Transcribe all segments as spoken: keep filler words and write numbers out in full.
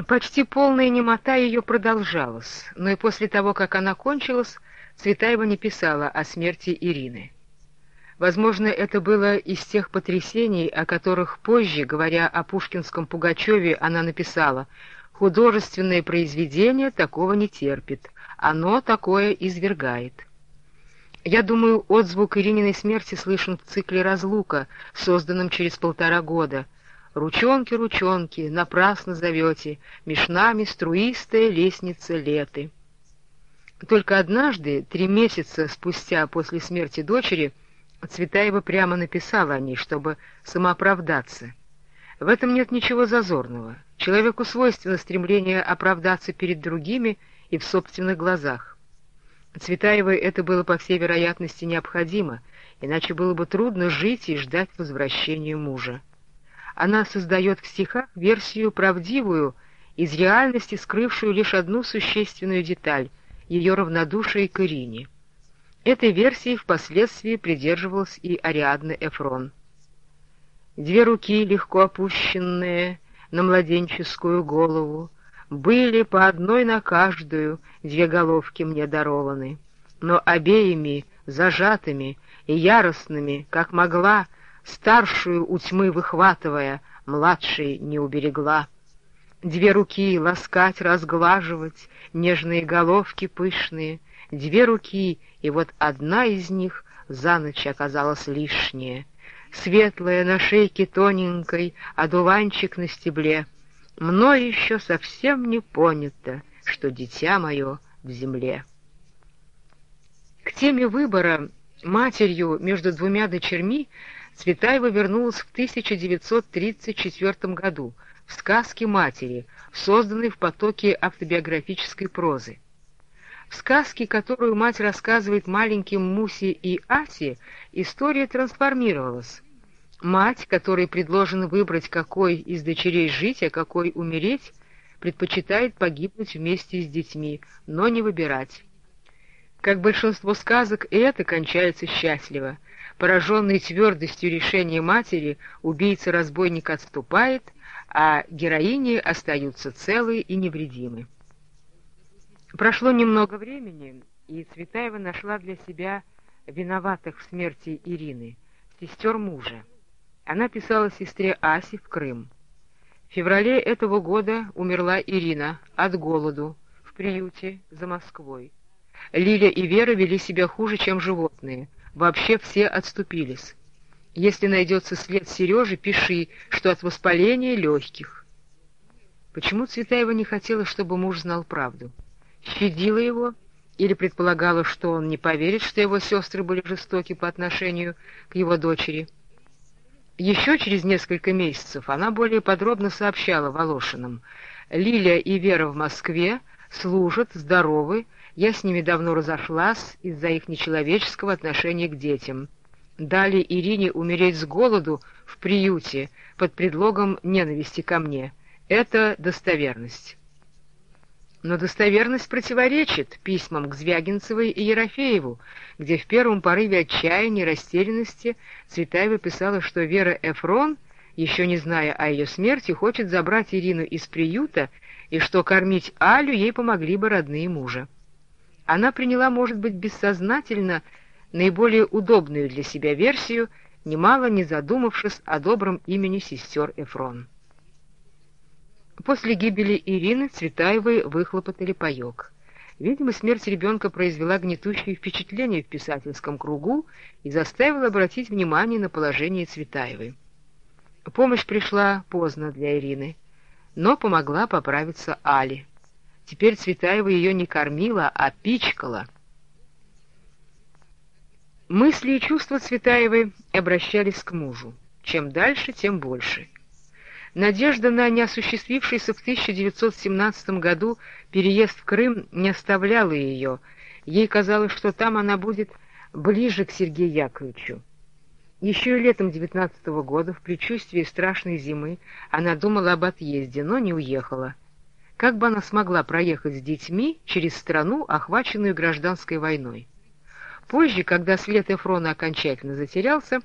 Почти полная немота ее продолжалась, но и после того, как она кончилась, Цветаева не писала о смерти Ирины. Возможно, это было из тех потрясений, о которых позже, говоря о пушкинском Пугачеве, она написала: «Художественное произведение такого не терпит, оно такое извергает». Я думаю, отзвук Ирининой смерти слышен в цикле «Разлука», созданном через полтора года. «Ручонки, ручонки, напрасно зовете, меж нами струистая лестница леты». Только однажды, три месяца спустя после смерти дочери, Цветаева прямо написала о ней, чтобы самооправдаться. В этом нет ничего зазорного. Человеку свойственно стремление оправдаться перед другими и в собственных глазах. Цветаевой это было, по всей вероятности, необходимо, иначе было бы трудно жить и ждать возвращения мужа. Она создает в стихах версию правдивую, из реальности скрывшую лишь одну существенную деталь — ее равнодушие к Ирине. Этой версии впоследствии придерживалась и Ариадна Эфрон. «Две руки, легко опущенные на младенческую голову, были по одной на каждую, две головки мне дарованы, но обеими зажатыми и яростными, как могла, старшую у тьмы выхватывая, младшей не уберегла. Две руки ласкать, разглаживать, нежные головки пышные, две руки, и вот одна из них за ночь оказалась лишняя, светлая на шейке тоненькой, одуванчик на стебле. Мною еще совсем не понято, что дитя мое в земле». К теме выбора матерью между двумя дочерьми Цветаева вернулась в тысяча девятьсот тридцать четвёртом году в «Сказке матери», созданной в потоке автобиографической прозы. В сказке, которую мать рассказывает маленьким Мусе и Асе, история трансформировалась. Мать, которой предложено выбрать, какой из дочерей жить, а какой умереть, предпочитает погибнуть вместе с детьми, но не выбирать. Как большинство сказок, и это кончается счастливо. Пораженный твердостью решения матери, убийца-разбойник отступает, а героини остаются целы и невредимы. Прошло немного времени, и Цветаева нашла для себя виноватых в смерти Ирины, сестер мужа. Она писала сестре Асе в Крым. В феврале этого года умерла Ирина от голоду в приюте за Москвой. Лиля и Вера вели себя хуже, чем животные. Вообще все отступились. Если найдется след Сережи, пиши, что от воспаления легких. Почему Цветаева не хотела, чтобы муж знал правду? Щадила его или предполагала, что он не поверит, что его сестры были жестоки по отношению к его дочери? Еще через несколько месяцев она более подробно сообщала Волошиным: «Лиля и Вера в Москве, служат, здоровы, я с ними давно разошлась из-за их нечеловеческого отношения к детям. Дали Ирине умереть с голоду в приюте под предлогом ненависти ко мне. Это достоверность». Но достоверность противоречит письмам к Звягинцевой и Ерофееву, где в первом порыве отчаяния и растерянности Цветаева писала, что Вера Эфрон, еще не зная о ее смерти, хочет забрать Ирину из приюта, и что кормить Алю ей помогли бы родные мужа. Она приняла, может быть, бессознательно, наиболее удобную для себя версию, немало не задумавшись о добром имени сестер Эфрон. После гибели Ирины Цветаевой выхлопотали паёк. Видимо, смерть ребенка произвела гнетущее впечатление в писательском кругу и заставила обратить внимание на положение Цветаевой. Помощь пришла поздно для Ирины, но помогла поправиться Але. Теперь Цветаева ее не кормила, а пичкала. Мысли и чувства Цветаевой обращались к мужу. Чем дальше, тем больше. Надежда на неосуществившийся в тысяча девятьсот семнадцатом году переезд в Крым не оставляла ее. Ей казалось, что там она будет ближе к Сергею Яковлевичу. Еще и летом девятнадцатого года, в предчувствии страшной зимы, она думала об отъезде, но не уехала. Как бы она смогла проехать с детьми через страну, охваченную гражданской войной? Позже, когда след Эфрона окончательно затерялся,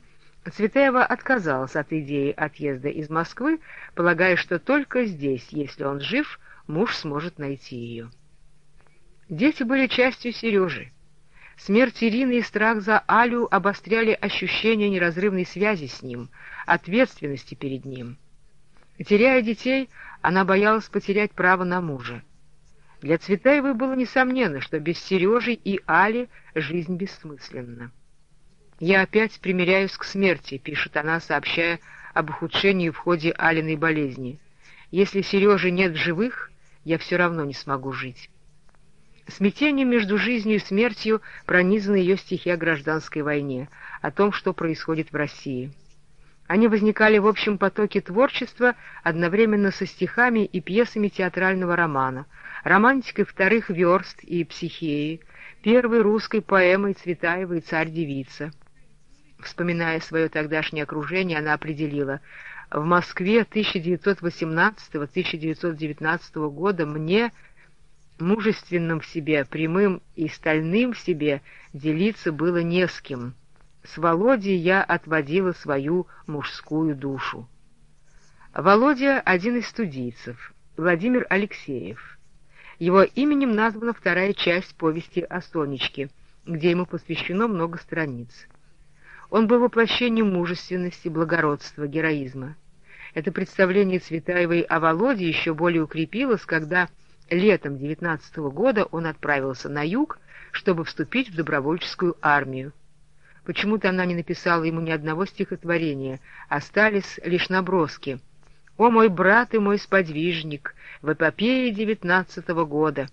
Цветаева отказалась от идеи отъезда из Москвы, полагая, что только здесь, если он жив, муж сможет найти ее. Дети были частью Сережи. Смерть Ирины и страх за Алю обостряли ощущение неразрывной связи с ним, ответственности перед ним. Теряя детей, она боялась потерять право на мужа. Для Цветаевой было несомненно, что без Сережи и Али жизнь бессмысленна. «Я опять примиряюсь к смерти», — пишет она, сообщая об ухудшении в ходе Алиной болезни. «Если Сережи нет в живых, я все равно не смогу жить». Смятение между жизнью и смертью пронизаны ее стихи о гражданской войне, о том, что происходит в России. Они возникали в общем потоке творчества одновременно со стихами и пьесами театрального романа, романтикой вторых верст и психеи, первой русской поэмой Цветаевой «Царь-девица». Вспоминая свое тогдашнее окружение, она определила: «В Москве тысяча девятьсот восемнадцатого — тысяча девятьсот девятнадцатого года мне, мужественным в себе, прямым и стальным в себе, делиться было не с кем. С Володей я отводила свою мужскую душу». Володя — один из студийцев, Владимир Алексеев. Его именем названа вторая часть повести о Сонечке, где ему посвящено много страниц. Он был воплощением мужественности, благородства, героизма. Это представление Цветаевой о Володе еще более укрепилось, когда летом девятнадцатого года он отправился на юг, чтобы вступить в добровольческую армию. Почему-то она не написала ему ни одного стихотворения, остались лишь наброски. «О мой брат и мой сподвижник, в эпопее девятнадцатого года».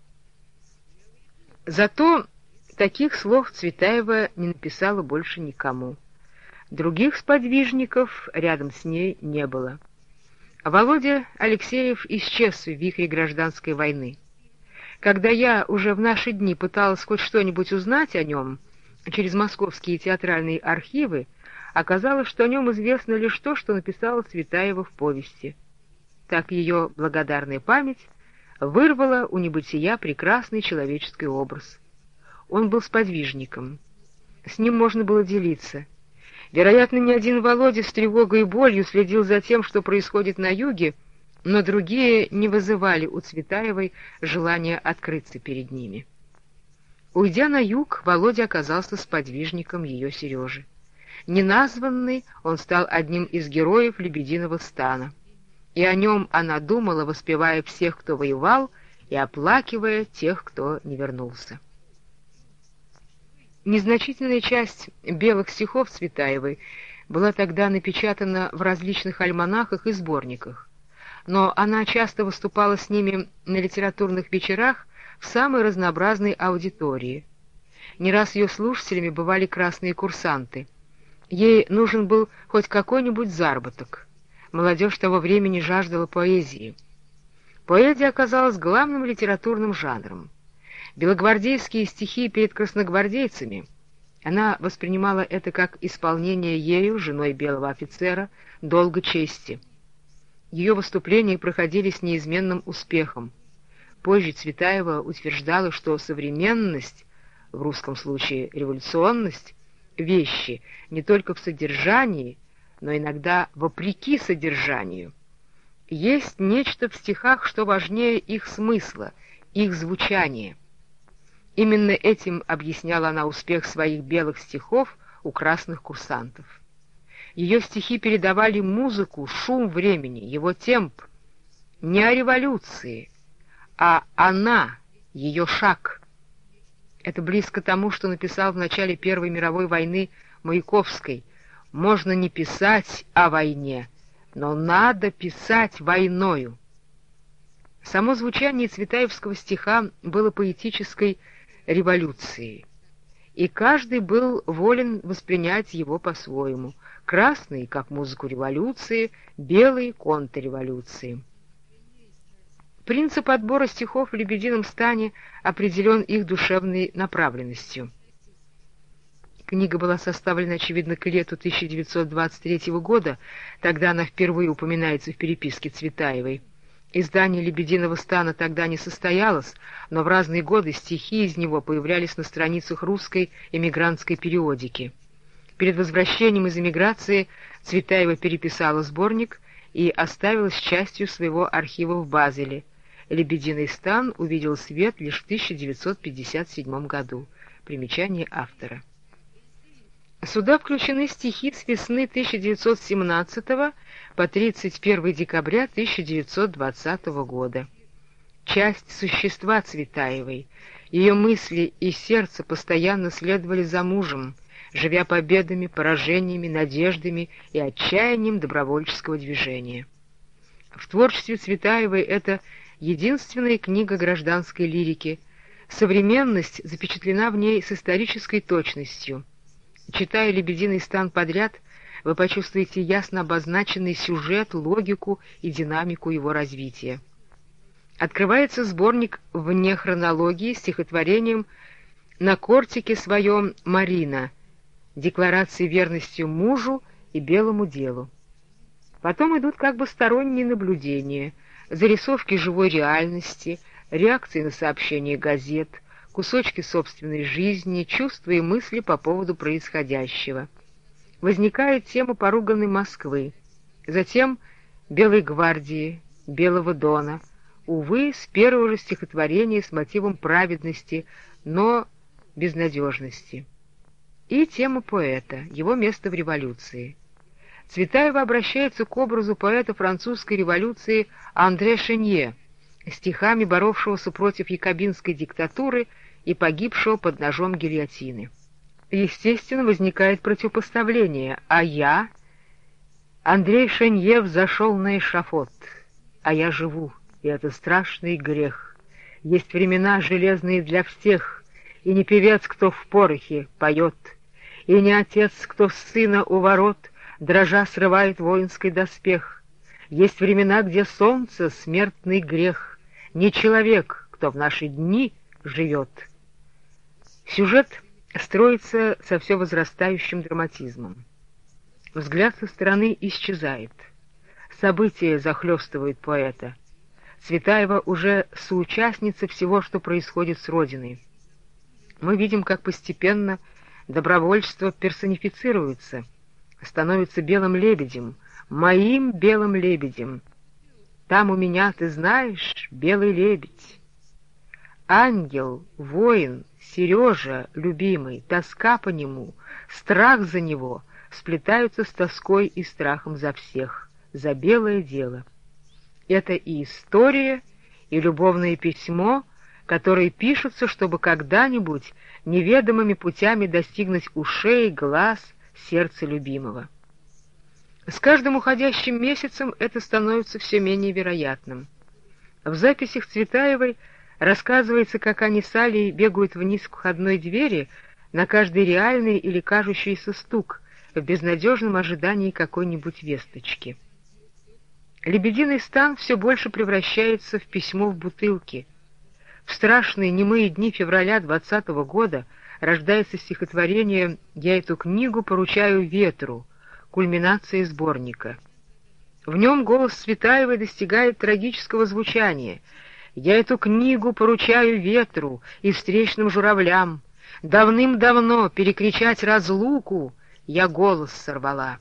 Зато таких слов Цветаева не написала больше никому. Других сподвижников рядом с ней не было. Володя Алексеев исчез в вихре гражданской войны. Когда я уже в наши дни пыталась хоть что-нибудь узнать о нем через московские театральные архивы, оказалось, что о нем известно лишь то, что написала Цветаева в повести. Так ее благодарная память вырвала у небытия прекрасный человеческий образ. Он был сподвижником. С ним можно было делиться. Вероятно, ни один Володя с тревогой и болью следил за тем, что происходит на юге, но другие не вызывали у Цветаевой желания открыться перед ними. Уйдя на юг, Володя оказался сподвижником ее Сережи. Неназванный, он стал одним из героев «Лебединого стана». И о нем она думала, воспевая всех, кто воевал, и оплакивая тех, кто не вернулся. Незначительная часть белых стихов Цветаевой была тогда напечатана в различных альманахах и сборниках, но она часто выступала с ними на литературных вечерах в самой разнообразной аудитории. Не раз ее слушателями бывали красные курсанты. Ей нужен был хоть какой-нибудь заработок. Молодежь того времени жаждала поэзии. Поэзия оказалась главным литературным жанром. Белогвардейские стихи перед красногвардейцами. Она воспринимала это как исполнение ею, женой белого офицера, долга чести. Ее выступления проходили с неизменным успехом. Позже Цветаева утверждала, что современность, в русском случае революционность, вещи не только в содержании, но иногда вопреки содержанию. Есть нечто в стихах, что важнее их смысла, их звучания. Именно этим объясняла она успех своих белых стихов у красных курсантов. Ее стихи передавали музыку, шум времени, его темп. Не о революции, а она, ее шаг. Это близко тому, что написал в начале Первой мировой войны Маяковский. «Можно не писать о войне, но надо писать войною». Само звучание цветаевского стиха было поэтической революцией, и каждый был волен воспринять его по-своему. Красный — как музыку революции, белый — контрреволюции. Принцип отбора стихов в «Лебедином стане» определен их душевной направленностью. Книга была составлена, очевидно, к лету тысяча девятьсот двадцать третьего года, тогда она впервые упоминается в переписке Цветаевой. Издание «Лебединого стана» тогда не состоялось, но в разные годы стихи из него появлялись на страницах русской эмигрантской периодики. Перед возвращением из эмиграции Цветаева переписала сборник и оставила с частью своего архива в Базеле. «Лебединый стан» увидел свет лишь в тысяча девятьсот пятьдесят седьмом году. Примечание автора. Сюда включены стихи с весны тысяча девятьсот семнадцатого по тридцать первое декабря тысяча девятьсот двадцатого года. Часть существа Цветаевой, ее мысли и сердце постоянно следовали за мужем, живя победами, поражениями, надеждами и отчаянием добровольческого движения. В творчестве Цветаевой это единственная книга гражданской лирики. Современность запечатлена в ней с исторической точностью. Читая «Лебединый стан» подряд, вы почувствуете ясно обозначенный сюжет, логику и динамику его развития. Открывается сборник вне хронологии стихотворением «На кортике своем Марина», декларации верности мужу и белому делу. Потом идут как бы сторонние наблюдения, зарисовки живой реальности, реакции на сообщения газет, кусочки собственной жизни, чувства и мысли по поводу происходящего. Возникает тема поруганной Москвы, затем Белой гвардии, Белого Дона, увы, с первого же стихотворения с мотивом праведности, но безнадежности. И тема поэта, его место в революции. Цветаева обращается к образу поэта французской революции Андре Шенье, стихами боровшегося против якобинской диктатуры и погибшего под ножом гильотины. Естественно, возникает противопоставление, а я... Андрей Шенье взошел на эшафот, а я живу, и это страшный грех. Есть времена железные для всех, и не певец, кто в порохе поет, и не отец, кто сына у ворот, дрожа срывает воинский доспех. Есть времена, где солнце — смертный грех, не человек, кто в наши дни живет. Сюжет строится со все возрастающим драматизмом. Взгляд со стороны исчезает. События захлестывают поэта. Цветаева уже соучастница всего, что происходит с Родиной. Мы видим, как постепенно добровольчество персонифицируется, становится белым лебедем, моим белым лебедем. Там у меня, ты знаешь, белый лебедь. Ангел, воин, Сережа, любимый, тоска по нему, страх за него сплетаются с тоской и страхом за всех, за белое дело. Это и история, и любовное письмо, которые пишутся, чтобы когда-нибудь неведомыми путями достигнуть ушей, глаз, сердца любимого. С каждым уходящим месяцем это становится все менее вероятным. В записях Цветаевой рассказывается, как они с Алей бегают вниз к входной двери на каждый реальный или кажущийся стук в безнадежном ожидании какой-нибудь весточки. «Лебединый стан» все больше превращается в письмо в бутылке. В страшные немые дни февраля двадцатого года рождается стихотворение «Я эту книгу поручаю ветру», кульминация сборника. В нем голос Цветаевой достигает трагического звучания. «Я эту книгу поручаю ветру и встречным журавлям. Давным-давно перекричать разлуку я голос сорвала».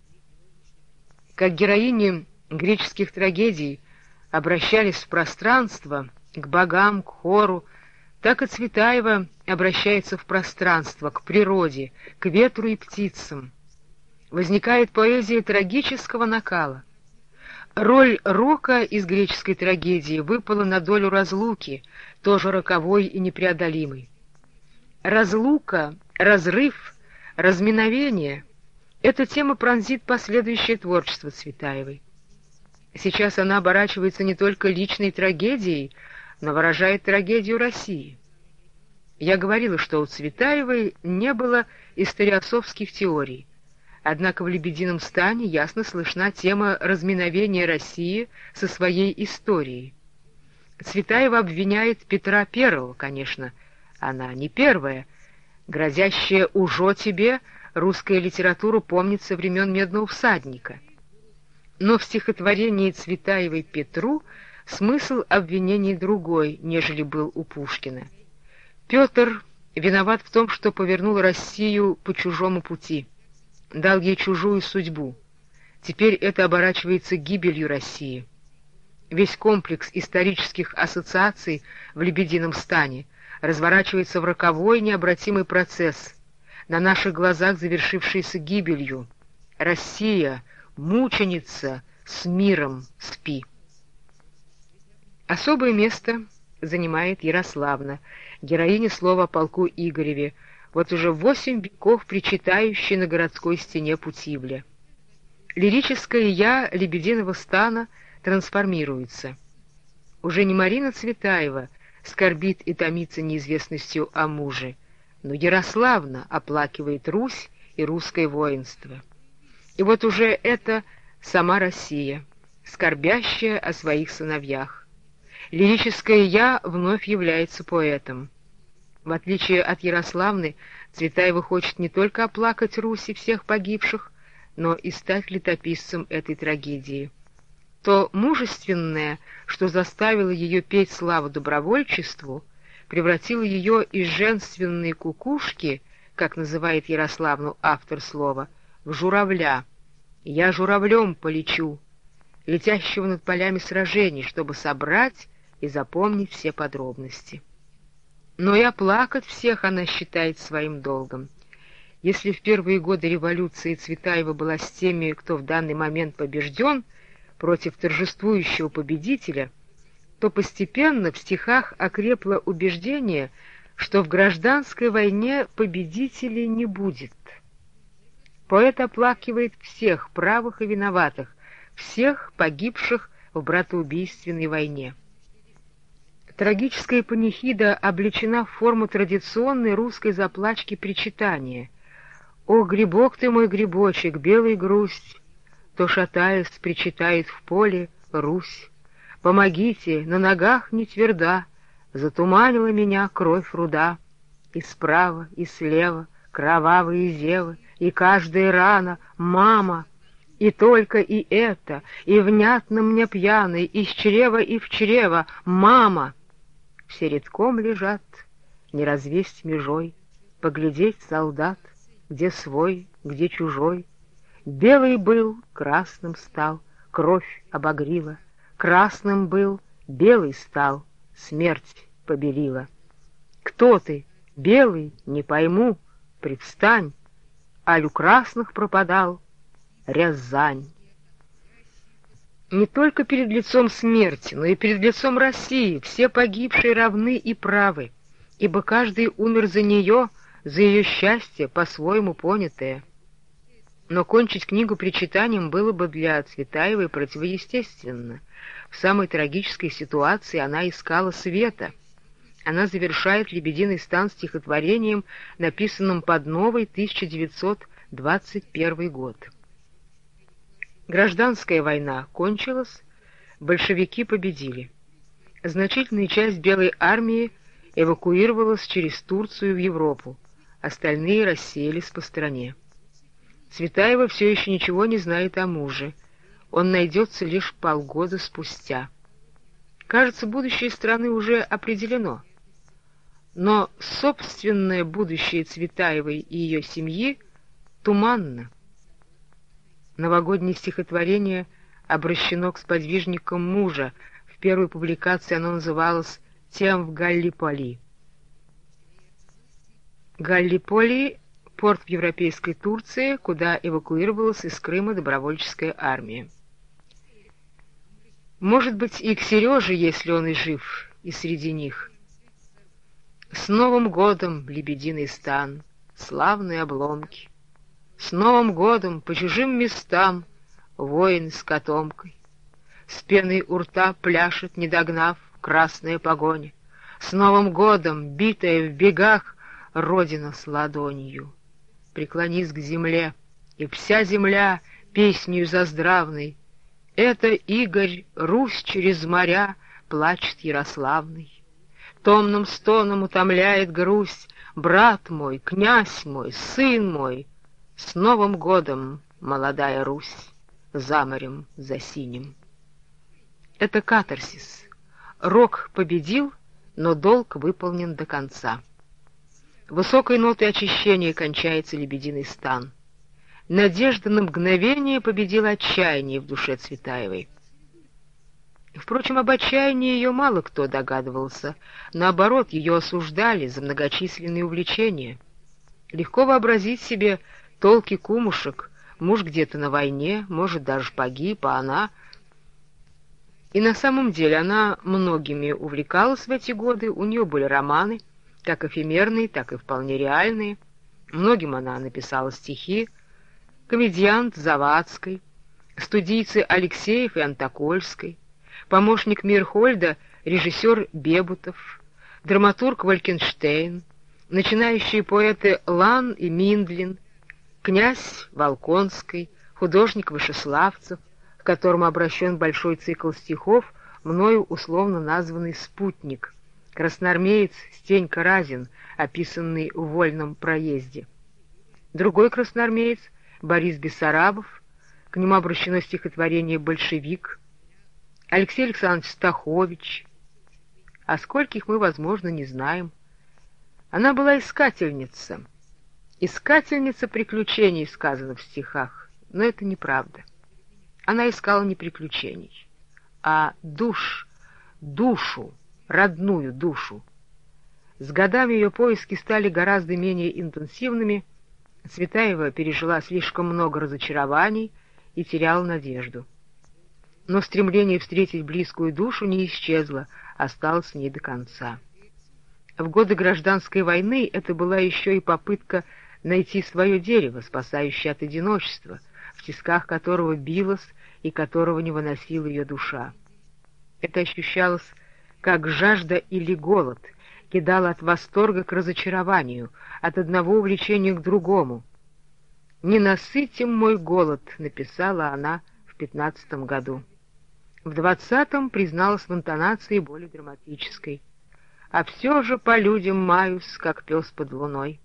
Как героини греческих трагедий обращались в пространство, к богам, к хору, так и Цветаева обращается в пространство, к природе, к ветру и птицам. Возникает поэзия трагического накала. Роль рока из греческой трагедии выпала на долю разлуки, тоже роковой и непреодолимой. Разлука, разрыв, разминовение — эта тема пронзит последующее творчество Цветаевой. Сейчас она оборачивается не только личной трагедией, но выражает трагедию России. Я говорила, что у Цветаевой не было историософских теорий, однако в «Лебедином стане» ясно слышна тема разминовения России со своей историей. Цветаева обвиняет Петра Первого, конечно, она не первая, грозящая «ужо тебе» русская литература помнит со времен «Медного всадника». Но в стихотворении Цветаевой Петру смысл обвинений другой, нежели был у Пушкина. Петр виноват в том, что повернул Россию по чужому пути. дал ей чужую судьбу. Теперь это оборачивается гибелью России. Весь комплекс исторических ассоциаций в «Лебедином стане» разворачивается в роковой необратимый процесс, на наших глазах завершившийся гибелью. Россия, мученица, с миром спи. Особое место занимает Ярославна, героиня слова о полку Игореве, вот уже восемь веков причитающей на городской стене Путивля. Лирическое «я» Лебединого стана трансформируется. Уже не Марина Цветаева скорбит и томится неизвестностью о муже, но Ярославна оплакивает Русь и русское воинство. И вот уже это сама Россия, скорбящая о своих сыновьях. Лирическое «я» вновь является поэтом. В отличие от Ярославны, Цветаева хочет не только оплакать Русь и всех погибших, но и стать летописцем этой трагедии. То мужественное, что заставило ее петь славу добровольчеству, превратило ее из женственной кукушки, как называет Ярославну автор слова, в журавля. «Я журавлем полечу», летящего над полями сражений, чтобы собрать и запомнить все подробности. Но и оплакать всех она считает своим долгом. Если в первые годы революции Цветаева была с теми, кто в данный момент побежден, против торжествующего победителя, то постепенно в стихах окрепло убеждение, что в гражданской войне победителей не будет. Поэт оплакивает всех правых и виноватых, всех погибших в братоубийственной войне. Трагическая панихида облечена в форму традиционной русской заплачки-причитания. «О, грибок ты мой, грибочек, белый грусть!» То, шатаясь, причитает в поле Русь. «Помогите, на ногах не тверда, затуманила меня кровь руда. И справа, и слева кровавые зевы, и каждая рана — мама. И только и это, и внятно мне пьяный, из чрева и в чрево — мама!» Все редком лежат, не развесть межой, поглядеть солдат, где свой, где чужой. Белый был, красным стал, кровь обогрила, красным был, белый стал, смерть побелила. Кто ты, белый, не пойму, предстань, аль у красных пропадал, Рязань. Не только перед лицом смерти, но и перед лицом России все погибшие равны и правы, ибо каждый умер за нее, за ее счастье, по-своему понятое. Но кончить книгу причитанием было бы для Цветаевой противоестественно. В самой трагической ситуации она искала света. Она завершает «Лебединый стан» стихотворением, написанным под новый тысяча девятьсот двадцать первый год. Гражданская война кончилась, большевики победили. Значительная часть Белой армии эвакуировалась через Турцию в Европу, остальные рассеялись по стране. Цветаева все еще ничего не знает о муже, он найдется лишь полгода спустя. Кажется, будущее страны уже определено. Но собственное будущее Цветаевой и ее семьи туманно. Новогоднее стихотворение обращено к сподвижникам мужа. В первой публикации оно называлось «Тем в Галлиполи». Галлиполи — порт в европейской Турции, куда эвакуировалась из Крыма добровольческая армия. Может быть, и к Сереже, если он и жив, и среди них. С Новым годом, Лебединый стан, славные обломки! С Новым годом по чужим местам воин с котомкой. С пеной у рта пляшет, не догнав, красная погоня. С Новым годом, битая в бегах, родина с ладонью. Преклонись к земле, и вся земля песнею заздравной. Это Игорь, Русь через моря, плачет Ярославный. Томным стоном утомляет грусть брат мой, князь мой, сын мой. С Новым годом, молодая Русь, за морем, за синим. Это катарсис. Рок победил, но долг выполнен до конца. Высокой нотой очищения кончается Лебединый стан. Надежда на мгновение победила отчаяние в душе Цветаевой. Впрочем, об отчаянии ее мало кто догадывался. Наоборот, ее осуждали за многочисленные увлечения. Легко вообразить себе толки кумушек. Муж где-то на войне, может, даже погиб, а она... И на самом деле она многими увлекалась в эти годы. У нее были романы, как эфемерные, так и вполне реальные. Многим она написала стихи. Комедиант Завадской, студийцы Алексеев и Антокольской, помощник Мирхольда, режиссер Бебутов, драматург Валькенштейн, начинающие поэты Лан и Миндлин, князь Волконский, художник Вышеславцев, к которому обращен большой цикл стихов, мною условно названный «Спутник», красноармеец Стенька Разин, описанный в «Вольном проезде». Другой красноармеец Борис Бессарабов, к нему обращено стихотворение «Большевик», Алексей Александрович Стахович. О скольких мы, возможно, не знаем. Она была искательница. Искательница приключений, сказано в стихах, но это неправда. Она искала не приключений, а душ, душу, родную душу. С годами ее поиски стали гораздо менее интенсивными. Цветаева пережила слишком много разочарований и теряла надежду. Но стремление встретить близкую душу не исчезло, осталось с ней до конца. В годы гражданской войны это была еще и попытка найти свое дерево, спасающее от одиночества, в тисках которого билась и которого не выносила ее душа. Это ощущалось как жажда или голод, кидало от восторга к разочарованию, от одного увлечения к другому. «Ненасытим мой голод», — написала она в пятнадцатом году. В двадцатом призналась в интонации более драматической. «А все же по людям маюсь, как пес под луной».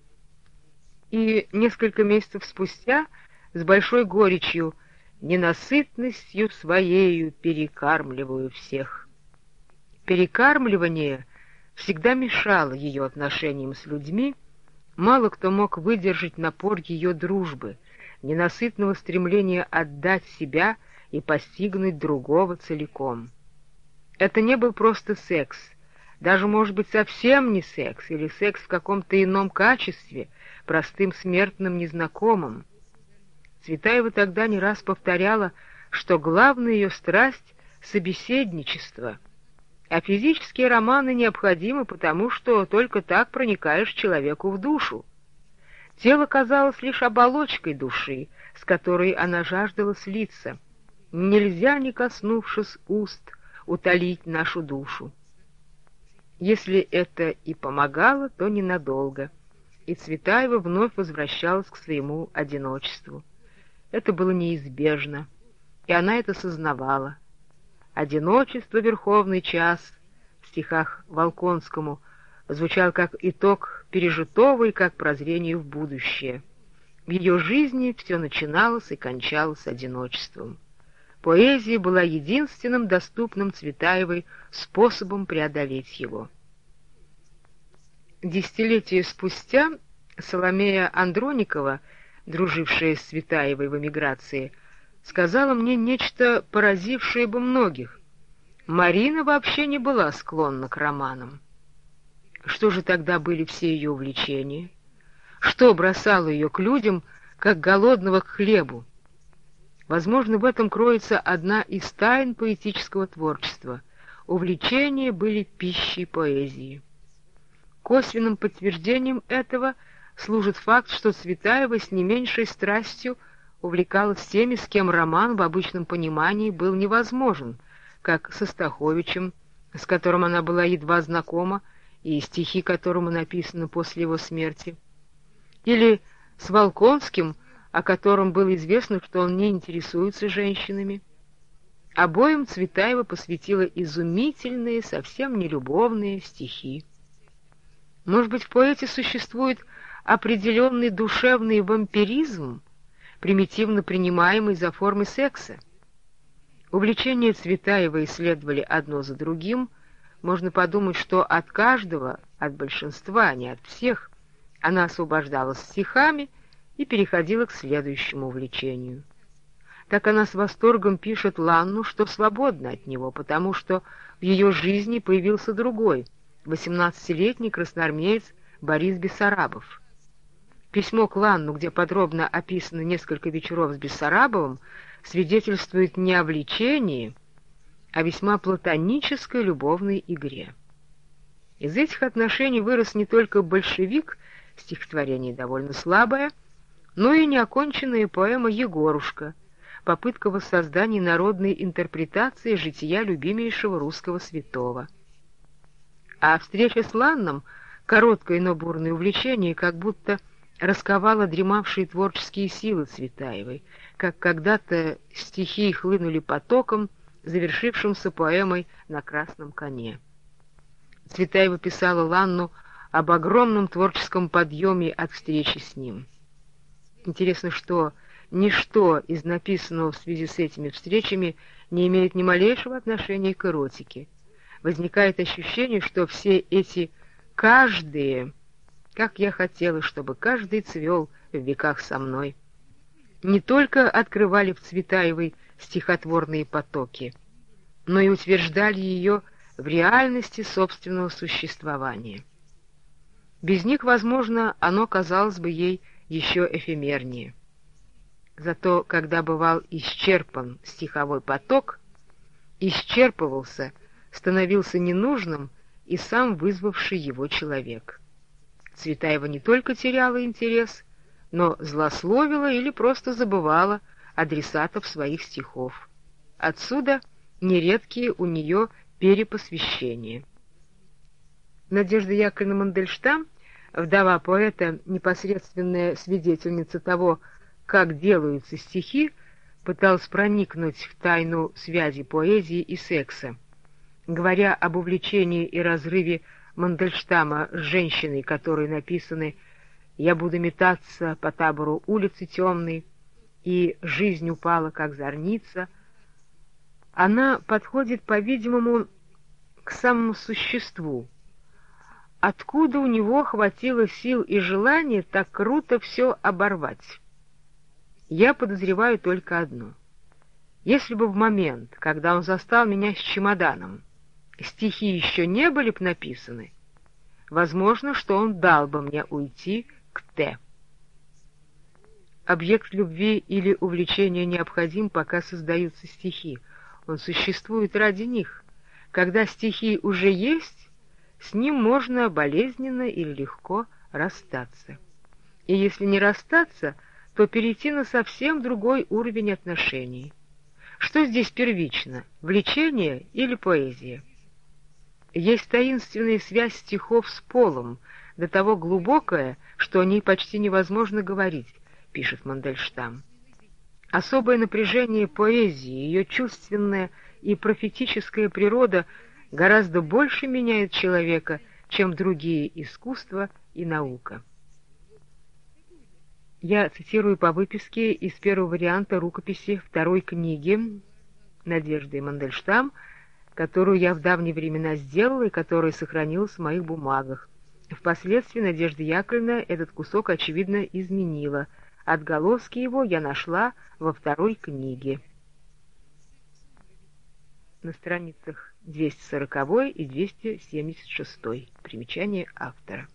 И несколько месяцев спустя с большой горечью «ненасытностью своею перекармливаю всех». Перекармливание всегда мешало ее отношениям с людьми, мало кто мог выдержать напор ее дружбы, ненасытного стремления отдать себя и постигнуть другого целиком. Это не был просто секс, даже, может быть, совсем не секс, или секс в каком-то ином качестве, простым смертным незнакомым. Цветаева тогда не раз повторяла, что главная ее страсть — собеседничество, а физические романы необходимы, потому что только так проникаешь человеку в душу. Тело казалось лишь оболочкой души, с которой она жаждала слиться. Нельзя, не коснувшись уст, утолить нашу душу. Если это и помогало, то ненадолго, и Цветаева вновь возвращалась к своему одиночеству. Это было неизбежно, и она это сознавала. «Одиночество — верховный час» в стихах Волконскому звучал как итог пережитого и как прозрение в будущее. В ее жизни все начиналось и кончалось одиночеством. Поэзия была единственным доступным Цветаевой способом преодолеть его. Десятилетия спустя Соломея Андроникова, дружившая с Цветаевой в эмиграции, сказала мне нечто, поразившее бы многих. Марина вообще не была склонна к романам. Что же тогда были все ее увлечения? Что бросало ее к людям, как голодного к хлебу? Возможно, в этом кроется одна из тайн поэтического творчества. Увлечения были пищей поэзии. Косвенным подтверждением этого служит факт, что Цветаева с не меньшей страстью увлекалась теми, с кем роман в обычном понимании был невозможен, как со Стаховичем, с которым она была едва знакома, и стихи которому написаны после его смерти, или с Волконским, о котором было известно, что он не интересуется женщинами. Обоим Цветаева посвятила изумительные, совсем не любовные стихи. Может быть, в поэте существует определенный душевный вампиризм, примитивно принимаемый за формы секса? Увлечения Цветаевой исследовали одно за другим. Можно подумать, что от каждого, от большинства, а не от всех, она освобождалась стихами и переходила к следующему увлечению. Так она с восторгом пишет Ланну, что свободна от него, потому что в ее жизни появился другой, восемнадцатилетний красноармеец Борис Бессарабов. Письмо к Ланну, где подробно описано несколько вечеров с Бессарабовым, свидетельствует не о влечении, а весьма платонической любовной игре. Из этих отношений вырос не только большевик, стихотворение довольно слабое, но и неоконченная поэма «Егорушка», попытка воссоздания народной интерпретации жития любимейшего русского святого. А встреча с Ланном, короткое, но бурное увлечение, как будто расковала дремавшие творческие силы Цветаевой, как когда-то стихи хлынули потоком, завершившимся поэмой «На красном коне». Цветаева писала Ланну об огромном творческом подъеме от встречи с ним. Интересно, что ничто из написанного в связи с этими встречами не имеет ни малейшего отношения к эротике. Возникает ощущение, что все эти «каждые», как я хотела, чтобы каждый цвел в веках со мной, не только открывали в Цветаевой стихотворные потоки, но и утверждали ее в реальности собственного существования. Без них, возможно, оно казалось бы ей еще эфемернее. Зато, когда бывал исчерпан стиховой поток, исчерпывался, становился ненужным и сам вызвавший его человек. Цветаева не только теряла интерес, но злословила или просто забывала адресатов своих стихов. Отсюда нередкие у нее перепосвящения. Надежда Яковлевна Мандельштам, вдова поэта, непосредственная свидетельница того, как делаются стихи, пыталась проникнуть в тайну связи поэзии и секса. Говоря об увлечении и разрыве Мандельштама с женщиной, которой написаны «Я буду метаться по табору улицы темной» и «Жизнь упала, как зорница», она подходит, по-видимому, к самому существу. Откуда у него хватило сил и желания так круто все оборвать? Я подозреваю только одно. Если бы в момент, когда он застал меня с чемоданом, стихи еще не были б написаны, возможно, что он дал бы мне уйти к Т. Объект любви или увлечения необходим, пока создаются стихи. Он существует ради них. Когда стихи уже есть, с ним можно болезненно или легко расстаться. И если не расстаться, то перейти на совсем другой уровень отношений. Что здесь первично, влечение или поэзия? Есть таинственная связь стихов с полом, до того глубокая, что о ней почти невозможно говорить, пишет Мандельштам. Особое напряжение поэзии, ее чувственная и профетическая природа гораздо больше меняет человека, чем другие искусства и наука. Я цитирую по выписке из первого варианта рукописи второй книги Надежды Мандельштам, которую я в давние времена сделала и которая сохранилась в моих бумагах. Впоследствии Надежда Яковлевна этот кусок, очевидно, изменила. Отголоски его я нашла во второй книге. На страницах двести сорок и двести семьдесят шесть. Примечание автора.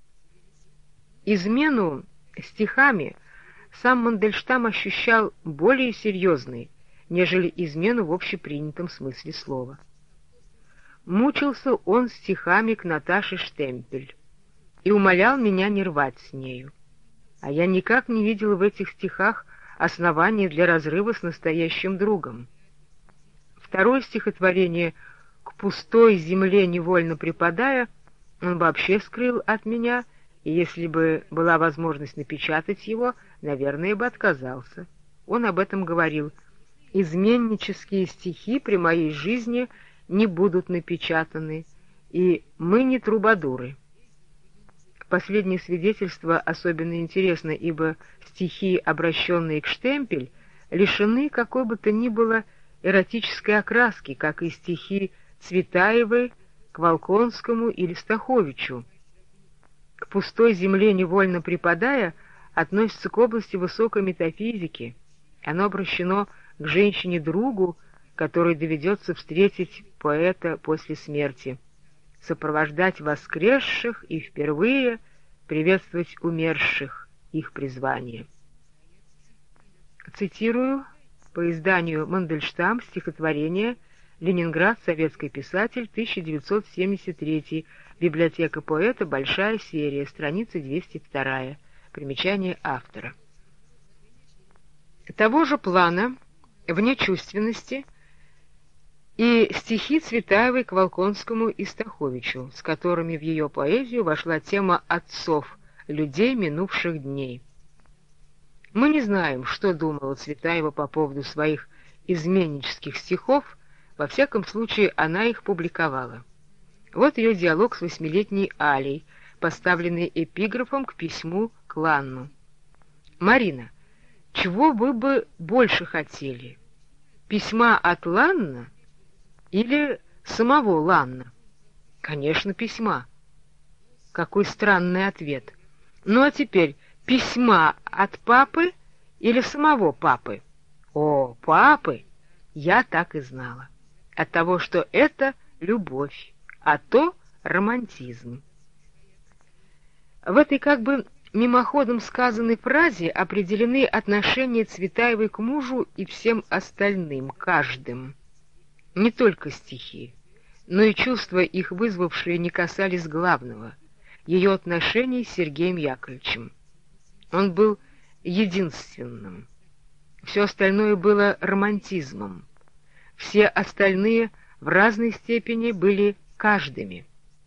Измену стихами сам Мандельштам ощущал более серьезной, нежели измену в общепринятом смысле слова. Мучился он стихами к Наташе Штемпель и умолял меня не рвать с нею. А я никак не видела в этих стихах основания для разрыва с настоящим другом. Второе стихотворение «К пустой земле невольно припадая» он вообще скрыл от меня, и если бы была возможность напечатать его, наверное, бы отказался. Он об этом говорил: «Изменнические стихи при моей жизни не будут напечатаны, и мы не трубадуры». Последнее свидетельство особенно интересно, ибо стихи, обращенные к Штемпель, лишены какой бы то ни было эротической окраски, как и стихи Цветаевой к Волконскому или Стаховичу. К пустой земле невольно припадая, относится к области высокой метафизики. Оно обращено к женщине-другу, которой доведется встретить поэта после смерти, сопровождать воскресших и впервые приветствовать умерших, их призвание. Цитирую по изданию «Мандельштам» стихотворение «Ленинград. Советский писатель. тысяча девятьсот семьдесят третий. Библиотека поэта. Большая серия. Страница двести вторая. Примечание автора». Того же плана, вне чувственности, и стихи Цветаевой к Волконскому и Стаховичу, с которыми в ее поэзию вошла тема отцов, людей минувших дней. Мы не знаем, что думала Цветаева по поводу своих изменнических стихов, во всяком случае она их публиковала. Вот ее диалог с восьмилетней Алей, поставленный эпиграфом к письму к Ланну. «Марина, чего вы бы больше хотели? Письма от Ланна или самого Ланна?» «Конечно, письма». Какой странный ответ. Ну а теперь письма от папы или самого папы? О, папы! Я так и знала. От того, что это любовь, а то романтизм. В этой как бы мимоходом сказанной фразе определены отношения Цветаевой к мужу и всем остальным, каждым. Не только стихи, но и чувства, их вызвавшие, не касались главного — ее отношений с Сергеем Яковлевичем. Он был единственным. Все остальное было романтизмом. Все остальные в разной степени были каждыми.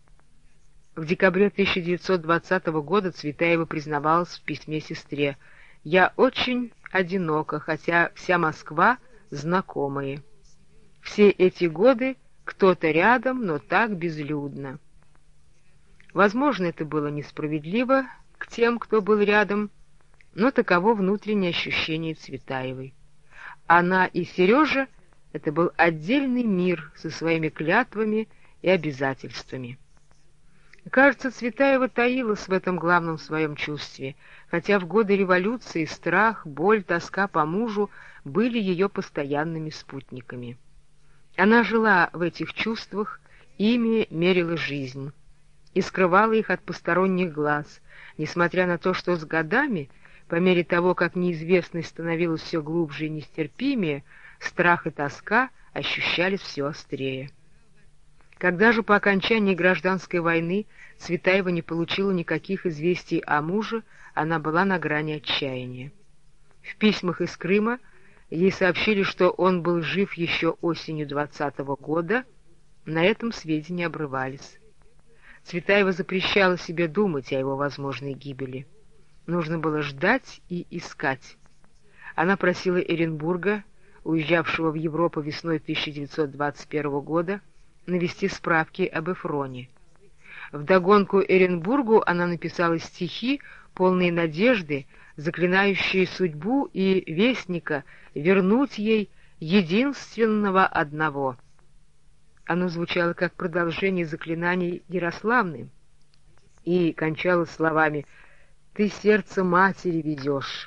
В декабре тысяча девятьсот двадцатого года Цветаева признавалась в письме сестре: «Я очень одинока, хотя вся Москва знакомые. Все эти годы кто-то рядом, но так безлюдно». Возможно, это было несправедливо к тем, кто был рядом, но таково внутреннее ощущение Цветаевой. Она и Сережа — это был отдельный мир со своими клятвами и обязательствами. Кажется, Цветаева таилась в этом главном своем чувстве, хотя в годы революции страх, боль, тоска по мужу были ее постоянными спутниками. Она жила в этих чувствах, ими мерила жизнь и скрывала их от посторонних глаз, несмотря на то, что с годами, по мере того, как неизвестность становилась все глубже и нестерпимее, страх и тоска ощущались все острее. Когда же по окончании гражданской войны Цветаева не получила никаких известий о муже, она была на грани отчаяния. В письмах из Крыма ей сообщили, что он был жив еще осенью двадцатого года, на этом сведения обрывались. Цветаева запрещала себе думать о его возможной гибели. Нужно было ждать и искать. Она просила Эренбурга, уезжавшего в Европу весной тысяча девятьсот двадцать первого года, навести справки об Эфроне. Вдогонку Эренбургу она написала стихи, полные надежды, заклинающие судьбу и вестника вернуть ей единственного одного. Оно звучало как продолжение заклинаний Ярославны и кончалось словами «Ты сердце матери ведешь».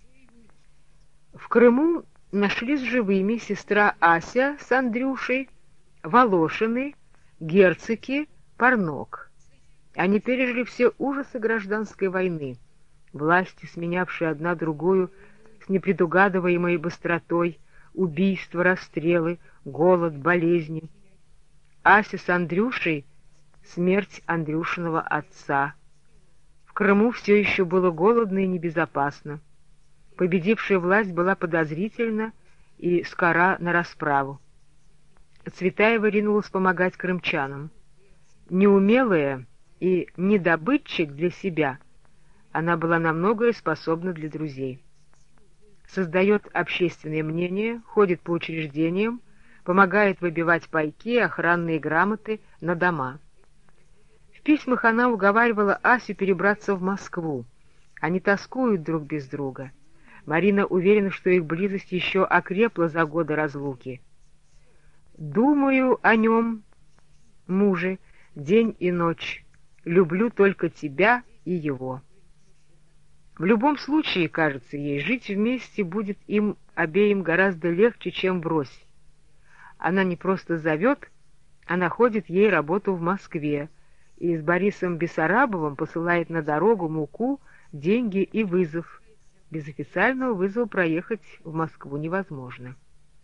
В Крыму нашлись живыми сестра Ася с Андрюшей, Волошины, Герцики, Парнок. Они пережили все ужасы гражданской войны, власти, сменявшие одна другую с непредугадываемой быстротой, убийства, расстрелы, голод, болезни. Ася с Андрюшей — смерть Андрюшиного отца. В Крыму все еще было голодно и небезопасно. Победившая власть была подозрительна и скора на расправу. Цветаева ринулась помогать крымчанам. Неумелая и недобытчик для себя, она была на многое способна для друзей. Создает общественное мнение, ходит по учреждениям, помогает выбивать пайки, охранные грамоты на дома. В письмах она уговаривала Асю перебраться в Москву. Они тоскуют друг без друга. Марина уверена, что их близость еще окрепла за годы разлуки. «Думаю о нем, муже, день и ночь. Люблю только тебя и его». В любом случае, кажется ей, жить вместе будет им обеим гораздо легче, чем врозь. Она не просто зовет, а находит ей работу в Москве, и с Борисом Бессарабовым посылает на дорогу муку, деньги и вызов. Без официального вызова проехать в Москву невозможно.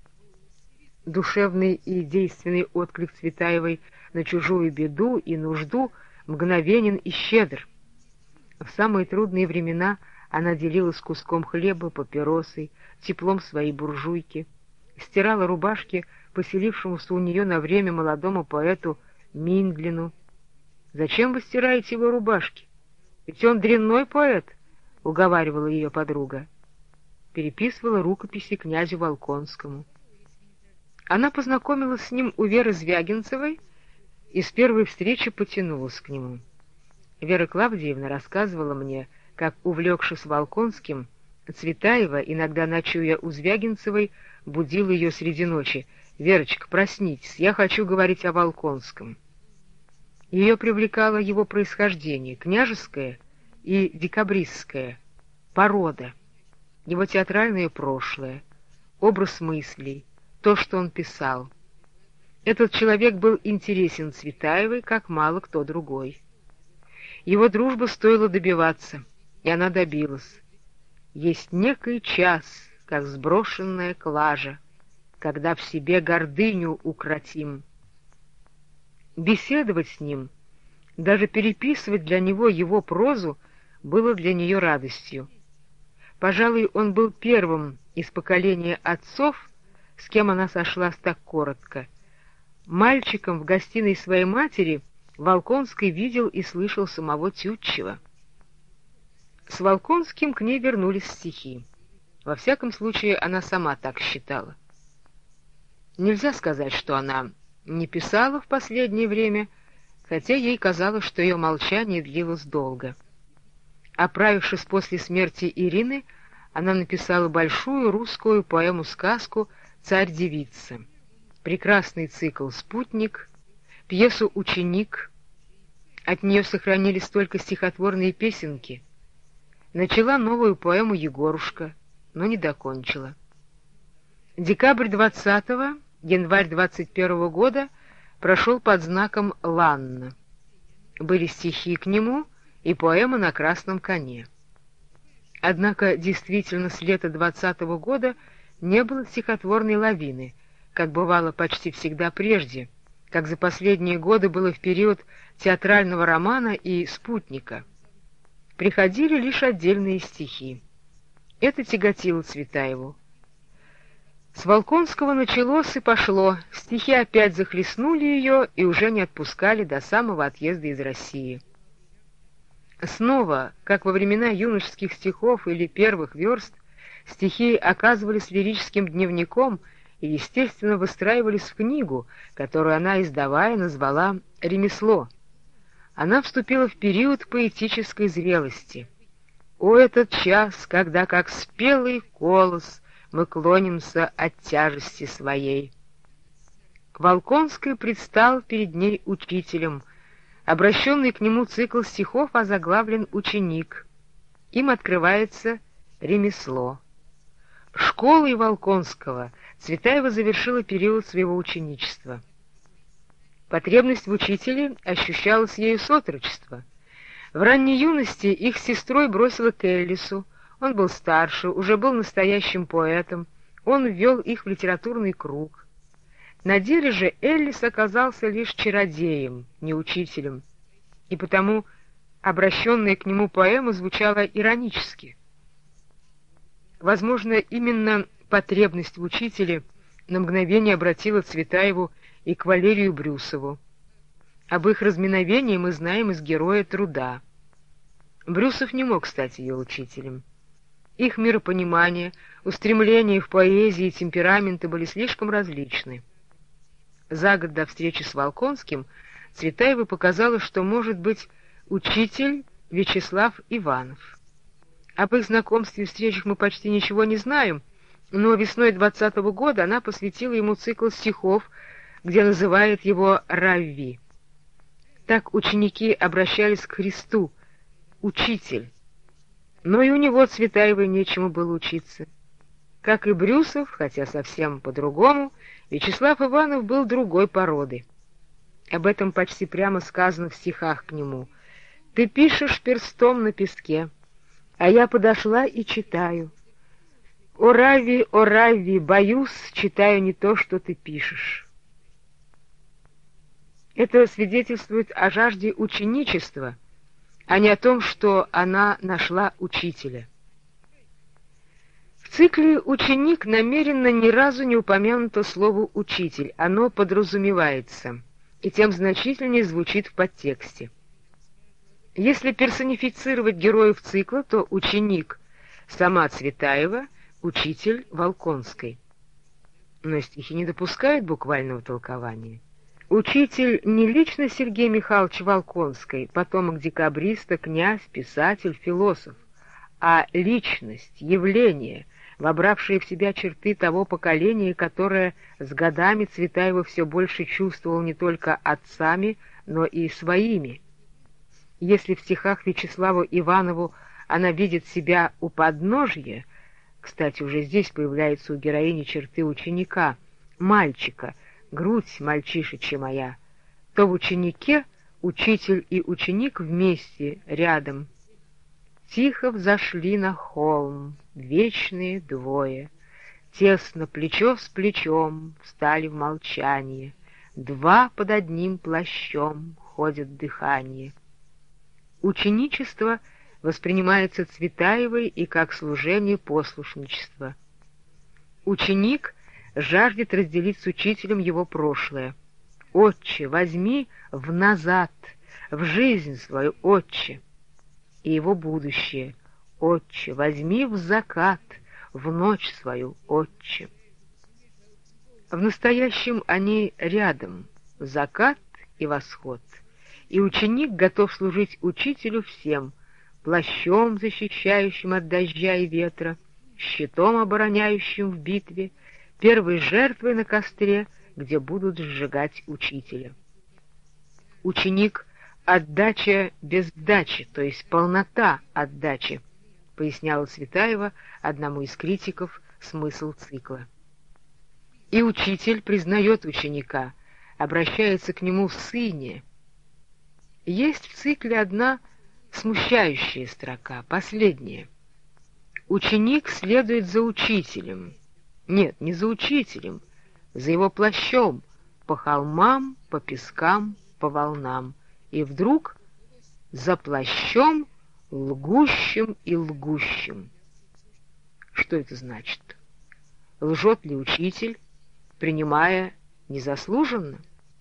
Душевный и действенный отклик Цветаевой на чужую беду и нужду мгновенен и щедр. В самые трудные времена она делилась куском хлеба, папиросой, теплом своей буржуйки, стирала рубашки поселившемуся у нее на время молодому поэту Миндлину. «Зачем вы стираете его рубашки? Ведь он дрянной поэт», — уговаривала ее подруга. Переписывала рукописи князю Волконскому. Она познакомилась с ним у Веры Звягинцевой и с первой встречи потянулась к нему. Вера Клавдиевна рассказывала мне, как, увлекшись Волконским, Цветаева, иногда ночуя у Звягинцевой, будила ее среди ночи: «Верочка, проснитесь, я хочу говорить о Волконском». Ее привлекало его происхождение, княжеское и декабристское, порода, его театральное прошлое, образ мыслей, то, что он писал. Этот человек был интересен Цветаевой, как мало кто другой. Его дружба стоило добиваться, и она добилась. Есть некий час, как сброшенная клажа, когда в себе гордыню укротим. Беседовать с ним, даже переписывать для него его прозу, было для нее радостью. Пожалуй, он был первым из поколения отцов, с кем она сошлась так коротко. Мальчиком в гостиной своей матери Волконский видел и слышал самого Тютчева. С Волконским к ней вернулись стихи. Во всяком случае, она сама так считала. Нельзя сказать, что она не писала в последнее время, хотя ей казалось, что ее молчание длилось долго. Оправившись после смерти Ирины, она написала большую русскую поэму-сказку «Царь-девица», прекрасный цикл «Спутник», пьесу «Ученик». От нее сохранились только стихотворные песенки. Начала новую поэму «Егорушка», но не докончила. Декабрь двадцатого, январь двадцать первого года прошел под знаком Ланна. Были стихи к нему и поэма «На красном коне». Однако действительно с лета двадцатого года не было стихотворной лавины, как бывало почти всегда прежде, как за последние годы было в период театрального романа и «Спутника». Приходили лишь отдельные стихи. Это тяготило Цветаеву. С Волконского началось и пошло, стихи опять захлестнули ее и уже не отпускали до самого отъезда из России. Снова, как во времена юношеских стихов или первых верст, стихи оказывались лирическим дневником и, естественно, выстраивались в книгу, которую она, издавая, назвала «Ремесло». Она вступила в период поэтической зрелости. О, этот час, когда, как спелый колос, мы клонимся от тяжести своей. Волконский предстал перед ней учителем. Обращенный к нему цикл стихов озаглавлен «Ученик». Им открывается «Ремесло». Школой Волконского Цветаева завершила период своего ученичества. Потребность в учителе ощущалась ею с отрочества. В ранней юности их с сестрой бросила к Эллису. Он был старше, уже был настоящим поэтом, он ввел их в литературный круг. На деле же Эллис оказался лишь чародеем, не учителем, и потому обращенная к нему поэма звучала иронически. Возможно, именно потребность в учителе на мгновение обратила Цветаеву и к Валерию Брюсову. Об их разминовении мы знаем из «Героя труда». Брюсов не мог стать ее учителем. Их миропонимание, устремления в поэзии и темпераменты были слишком различны. За год до встречи с Волконским Цветаева показала, что может быть учитель Вячеслав Иванов. Об их знакомстве и встречах мы почти ничего не знаем, но весной двадцатого года она посвятила ему цикл стихов, где называет его «Равви». Так ученики обращались к Христу: «Учитель». Но и у него Цветаевой нечему было учиться. Как и Брюсов, хотя совсем по-другому, Вячеслав Иванов был другой породы. Об этом почти прямо сказано в стихах к нему. «Ты пишешь перстом на песке, а я подошла и читаю. О, Равви, о, Равви, боюсь, читаю не то, что ты пишешь». Это свидетельствует о жажде ученичества, а не о том, что она нашла учителя. В цикле «Ученик» намеренно ни разу не упомянуто слово «учитель», оно подразумевается и тем значительнее звучит в подтексте. Если персонифицировать героев цикла, то ученик — сама Цветаева, учитель — Волконской. Но стихи не допускают буквального толкования. Учитель не лично Сергей Михайлович Волконский, потомок декабриста, князь, писатель, философ, а личность, явление, вобравшее в себя черты того поколения, которое с годами Цветаева все больше чувствовал не только отцами, но и своими. Если в стихах Вячеславу Иванову она видит себя у подножья, кстати, уже здесь появляются у героини черты ученика, мальчика, грудь мальчишечья моя, то в ученике учитель и ученик вместе, рядом. Тихо взошли на холм вечные двое, тесно плечо с плечом встали в молчание, два под одним плащом ходят дыхание. Ученичество воспринимается Цветаевой и как служение послушничества. Ученик жаждет разделить с учителем его прошлое. «Отче, возьми в назад, в жизнь свою, Отче!» И его будущее. «Отче, возьми в закат, в ночь свою, Отче!» В настоящем они рядом, закат и восход, и ученик готов служить учителю всем, плащом, защищающим от дождя и ветра, щитом, обороняющим в битве, первой жертвой на костре, где будут сжигать учителя. Ученик — отдача без сдачи, то есть полнота отдачи, поясняла Цветаева одному из критиков смысл цикла. И учитель признает ученика, обращается к нему в сыне. Есть в цикле одна смущающая строка, последняя. Ученик следует за учителем. Нет, не за учителем, за его плащом, по холмам, по пескам, по волнам. И вдруг за плащом лгущим и лгущим. Что это значит? Лжет ли учитель, принимая незаслуженно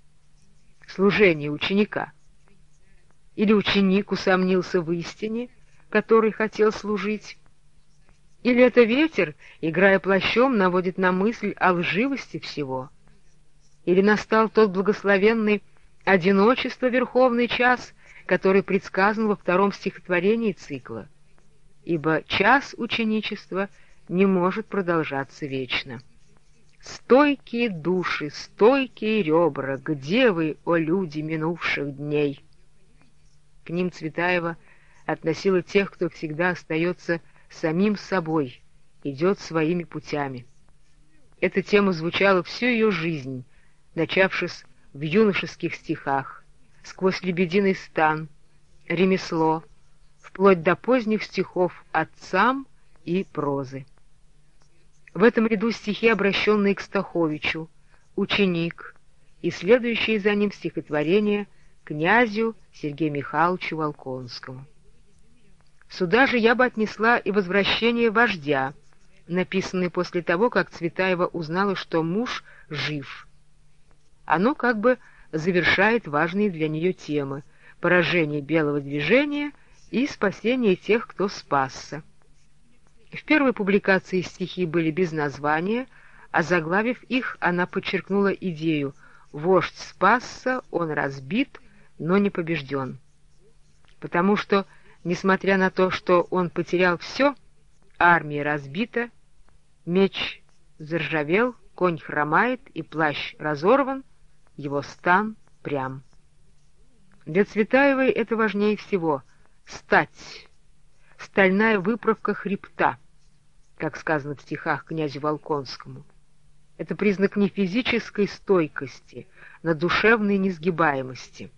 служение ученика? Или ученик усомнился в истине, которой хотел служить? Или это ветер, играя плащом, наводит на мысль о лживости всего? Или настал тот благословенный одиночество верховный час, который предсказан во втором стихотворении цикла? Ибо час ученичества не может продолжаться вечно. Стойкие души, стойкие ребра, где вы, о люди минувших дней? К ним Цветаева относила тех, кто всегда остается самим собой, идет своими путями. Эта тема звучала всю ее жизнь, начавшись в юношеских стихах, сквозь «Лебединый стан», «Ремесло», вплоть до поздних стихов отцам и прозы. В этом ряду стихи, обращенные к Стаховичу, «Ученик», и следующие за ним стихотворения князю Сергею Михайловичу Волконскому. Сюда же я бы отнесла и «Возвращение вождя», написанное после того, как Цветаева узнала, что муж жив. Оно как бы завершает важные для нее темы — поражение белого движения и спасение тех, кто спасся. В первой публикации стихи были без названия, а заглавив их, она подчеркнула идею «Вождь спасся, он разбит, но не побежден». Потому что, несмотря на то, что он потерял все, армия разбита, меч заржавел, конь хромает и плащ разорван, его стан прям. Для Цветаевой это важнее всего — стать, стальная выправка хребта, как сказано в стихах князю Волконскому. Это признак не физической стойкости, но душевной несгибаемости.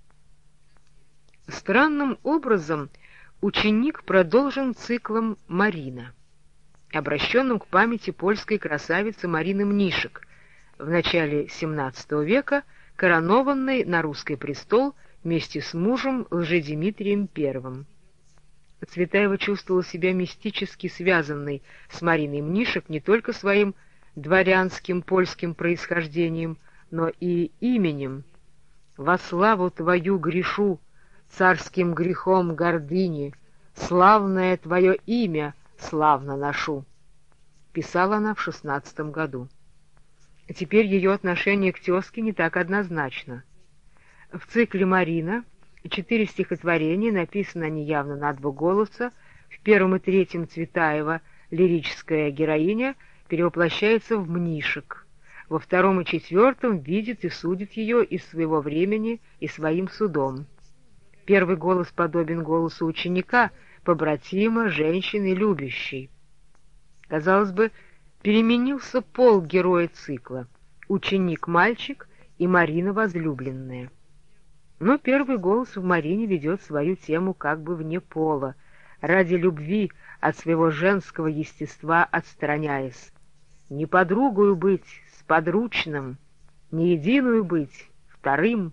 Странным образом ученик продолжен циклом «Марина», обращенным к памяти польской красавицы Марины Мнишек, в начале семнадцатого века коронованной на русский престол вместе с мужем Лжедимитрием Первым. Цветаева чувствовала себя мистически связанной с Мариной Мнишек не только своим дворянским польским происхождением, но и именем. «Во славу твою грешу, царским грехом гордыни, славное твое имя славно ношу», писала она в шестнадцатом году. Теперь ее отношение к тезке не так однозначно. В цикле «Марина» четыре стихотворения, написаны они явно на два голоса. В первом и третьем Цветаева лирическая героиня перевоплощается в Мнишек. Во втором и четвертом видит и судит ее из своего времени и своим судом. Первый голос подобен голосу ученика, побратима, женщины любящей. Казалось бы, переменился пол героя цикла — ученик-мальчик и Марина возлюбленная. Но первый голос в Марине ведет свою тему как бы вне пола, ради любви от своего женского естества отстраняясь. Не подругою быть с подручным, не единую быть вторым.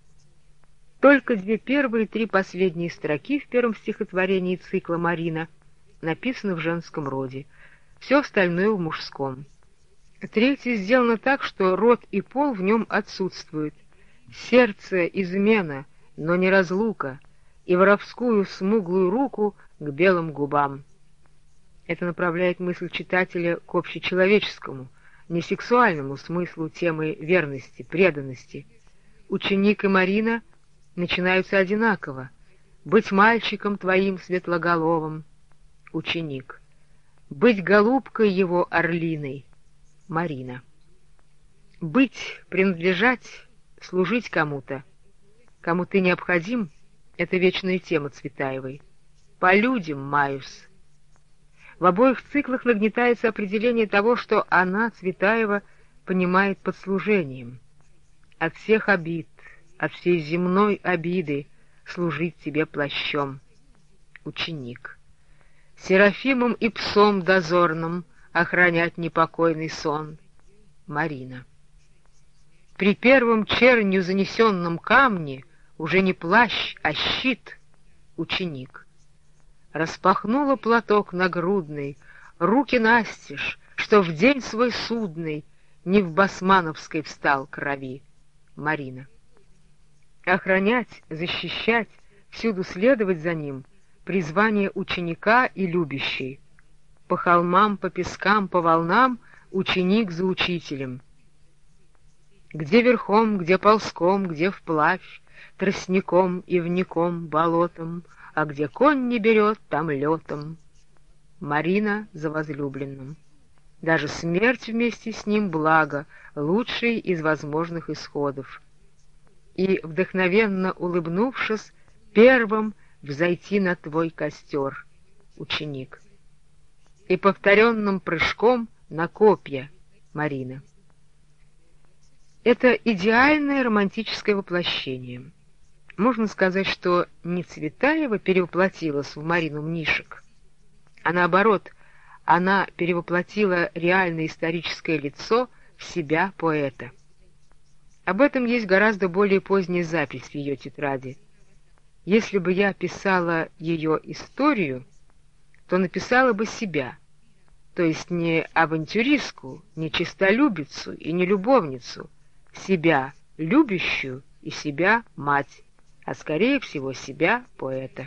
Только две первые и три последние строки в первом стихотворении цикла «Марина» написаны в женском роде, все остальное в мужском. Третье сделано так, что род и пол в нем отсутствуют. Сердце — измена, но не разлука, и воровскую смуглую руку к белым губам. Это направляет мысль читателя к общечеловеческому, не сексуальному смыслу темы верности, преданности. Ученик и Марина начинаются одинаково. «Быть мальчиком твоим светлоголовым» — ученик. «Быть голубкой его орлиной» — Марина. Быть, принадлежать, служить кому-то, кому ты необходим — это вечная тема Цветаевой. По людям маюсь. В обоих циклах нагнетается определение того, что она, Цветаева, понимает под служением. От всех обид, от всей земной обиды служить тебе плащом. Ученик. Серафимом и псом дозорным охранять непокойный сон. Марина. При первом чернью занесенном камне уже не плащ, а щит. Ученик. Распахнула платок нагрудный, руки настежь, что в день свой судный не в басмановской встал крови. Марина. Охранять, защищать, всюду следовать за ним — призвание ученика и любящей. По холмам, по пескам, по волнам ученик за учителем. Где верхом, где ползком, где вплавь, тростником, ивником, болотом, а где конь не берет, там летом. Марина за возлюбленным. Даже смерть вместе с ним благо, лучший из возможных исходов. И, вдохновенно улыбнувшись, первым взойти на твой костер, ученик. И повторенным прыжком на копья, Марина. Это идеальное романтическое воплощение. Можно сказать, что не Цветаева перевоплотилась в Марину Мнишек, а наоборот, она перевоплотила реальное историческое лицо в себя поэта. Об этом есть гораздо более поздняя запись в ее тетради. Если бы я писала ее историю, то написала бы себя, то есть не авантюристку, не честолюбицу и не любовницу, себя любящую и себя мать, а скорее всего себя поэта.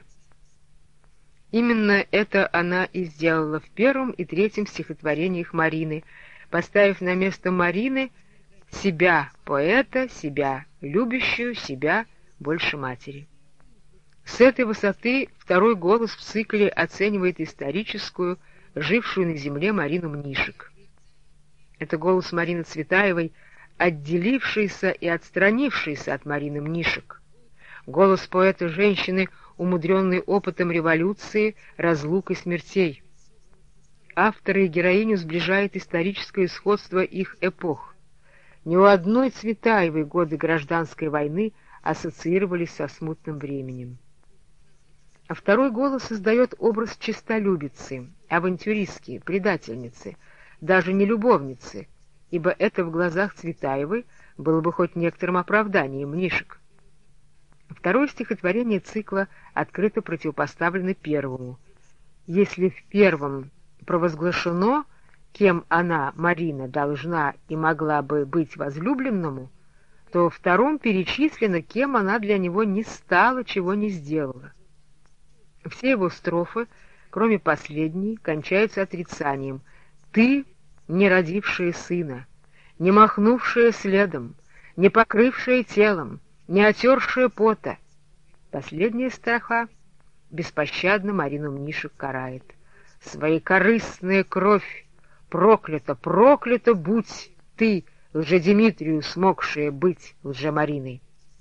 Именно это она и сделала в первом и третьем стихотворениях Марины, поставив на место Марины себя поэта, себя любящую, себя больше матери. С этой высоты второй голос в цикле оценивает историческую, жившую на земле Марину Мнишек. Это голос Марины Цветаевой, отделившийся и отстранившийся от Марины Мнишек. Голос поэта-женщины, умудренный опытом революции, разлук и смертей. Автора и героиню сближает историческое сходство их эпох. Ни у одной Цветаевой годы гражданской войны ассоциировались со смутным временем. А второй голос создает образ честолюбицы, авантюристки, предательницы, даже не любовницы, ибо это в глазах Цветаевой было бы хоть некоторым оправданием Мнишек. Второе стихотворение цикла открыто противопоставлено первому. Если в первом провозглашено, кем она, Марина, должна и могла бы быть возлюбленному, то во втором перечислено, кем она для него не стала, чего не сделала. Все его строфы, кроме последней, кончаются отрицанием: «Ты, не родившая сына, не махнувшая следом, не покрывшая телом, не отершая пота». Последняя строфа беспощадно Марину Мнишек карает: «Своекорыстная кровь, проклята, проклята будь ты, лжедимитрию, смогшая быть лжемариной».